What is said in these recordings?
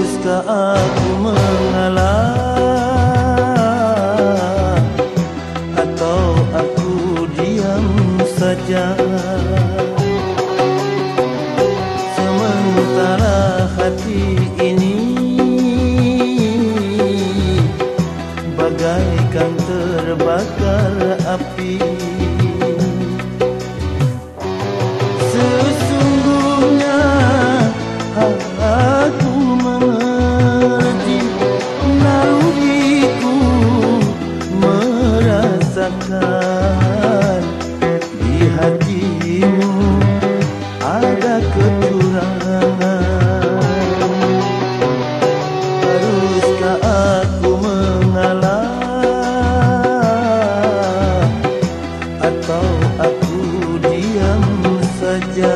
Haruskah aku mengalah atau aku diam saja? Sementara hati ini bagaikan terbakar api. Sesungguhnya aku mengerti, naluriku merasakan di hatimu ada kecurangan. Haruskah aku mengalah atau aku diam saja?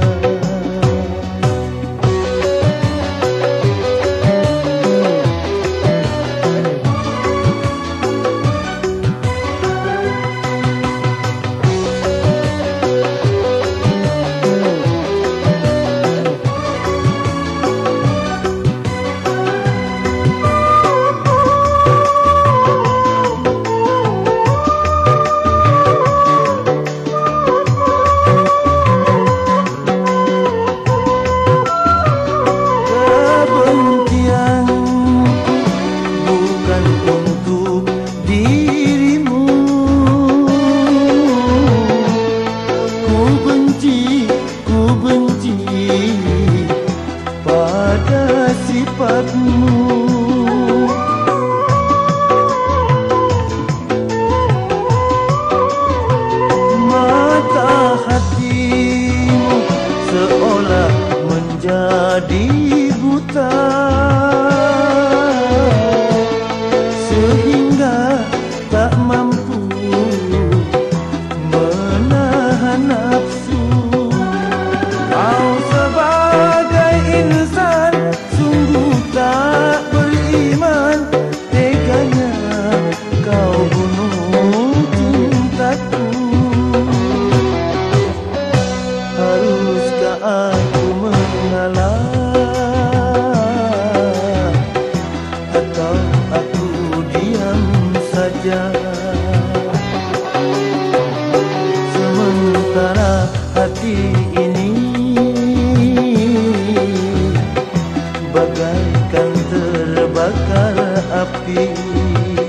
Pada sifatmu, mata hatimu seolah menjadi buta, sehingga tak mampu menahan nafsu. Kau sebagai insan sungguh tak beriman, teganya kau bunuh cintaku. Haruskah aku mengalah atau aku diam saja? Sementara hati ini bagaikan terbakar api.